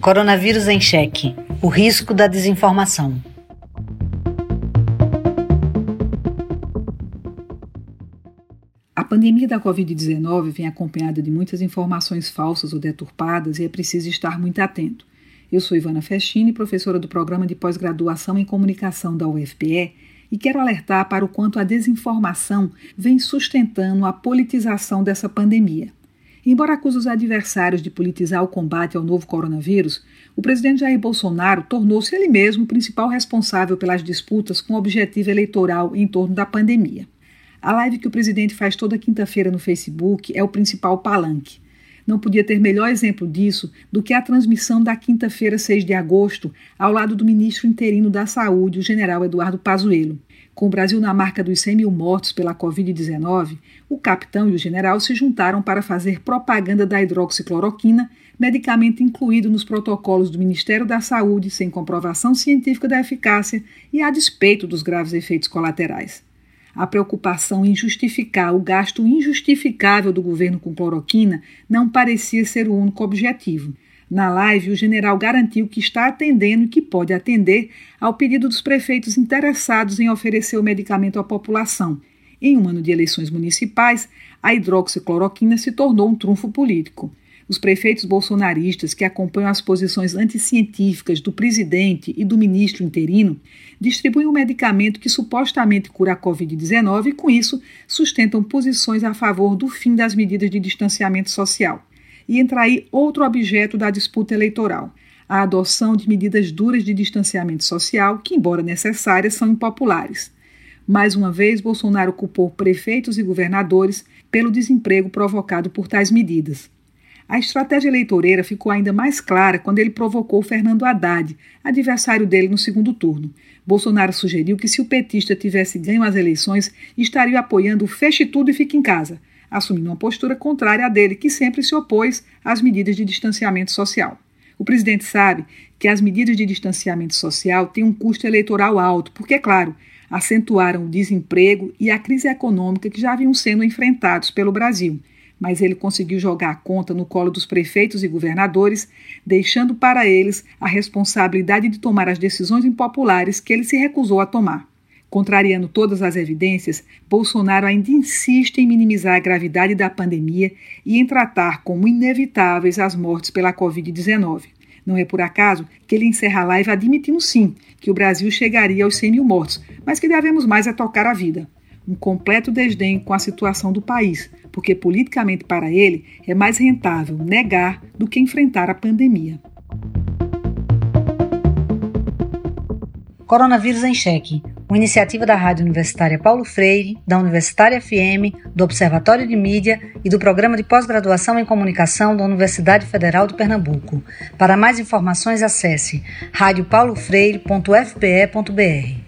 Coronavírus em Cheque. O risco da desinformação. A pandemia da Covid-19 vem acompanhada de muitas informações falsas ou deturpadas e é preciso estar muito atento. Eu sou Ivana Festini, professora do Programa de Pós-Graduação em Comunicação da UFPE, e quero alertar para o quanto a desinformação vem sustentando a politização dessa pandemia. Embora acuse os adversários de politizar o combate ao novo coronavírus, o presidente Jair Bolsonaro tornou-se ele mesmo o principal responsável pelas disputas com o objetivo eleitoral em torno da pandemia. A live que o presidente faz toda quinta-feira no Facebook é o principal palanque. Não podia ter melhor exemplo disso do que a transmissão da quinta-feira, 6 de agosto, ao lado do ministro interino da Saúde, o general Eduardo Pazuello. Com o Brasil na marca dos 100 mil mortos pela Covid-19, o capitão e o general se juntaram para fazer propaganda da hidroxicloroquina, medicamento incluído nos protocolos do Ministério da Saúde, sem comprovação científica da eficácia e a despeito dos graves efeitos colaterais. A preocupação em justificar o gasto injustificável do governo com cloroquina não parecia ser o único objetivo. Na live, o general garantiu que está atendendo e que pode atender ao pedido dos prefeitos interessados em oferecer o medicamento à população. Em um ano de eleições municipais, a hidroxicloroquina se tornou um trunfo político. Os prefeitos bolsonaristas que acompanham as posições anticientíficas do presidente e do ministro interino distribuem um medicamento que supostamente cura a Covid-19 e, com isso, sustentam posições a favor do fim das medidas de distanciamento social. E entra aí outro objeto da disputa eleitoral, a adoção de medidas duras de distanciamento social que, embora necessárias, são impopulares. Mais uma vez, Bolsonaro culpou prefeitos e governadores pelo desemprego provocado por tais medidas. A estratégia eleitoreira ficou ainda mais clara quando ele provocou Fernando Haddad, adversário dele no segundo turno. Bolsonaro sugeriu que se o petista tivesse ganho as eleições, estaria apoiando o feche tudo e fique em casa, assumindo uma postura contrária à dele, que sempre se opôs às medidas de distanciamento social. O presidente sabe que as medidas de distanciamento social têm um custo eleitoral alto, porque, é claro, acentuaram o desemprego e a crise econômica que já vinham sendo enfrentados pelo Brasil. Mas ele conseguiu jogar a conta no colo dos prefeitos e governadores, deixando para eles a responsabilidade de tomar as decisões impopulares que ele se recusou a tomar. Contrariando todas as evidências, Bolsonaro ainda insiste em minimizar a gravidade da pandemia e em tratar como inevitáveis as mortes pela Covid-19. Não é por acaso que ele encerra a live admitindo sim que o Brasil chegaria aos 100 mil mortos, mas que devemos mais é tocar a vida. Um completo desdém com a situação do país, porque politicamente para ele é mais rentável negar do que enfrentar a pandemia. Coronavírus em Cheque, uma iniciativa da Rádio Universitária Paulo Freire, da Universitária FM, do Observatório de Mídia e do Programa de Pós-Graduação em Comunicação da Universidade Federal de Pernambuco. Para mais informações, acesse radiopaulofreire.fpe.br.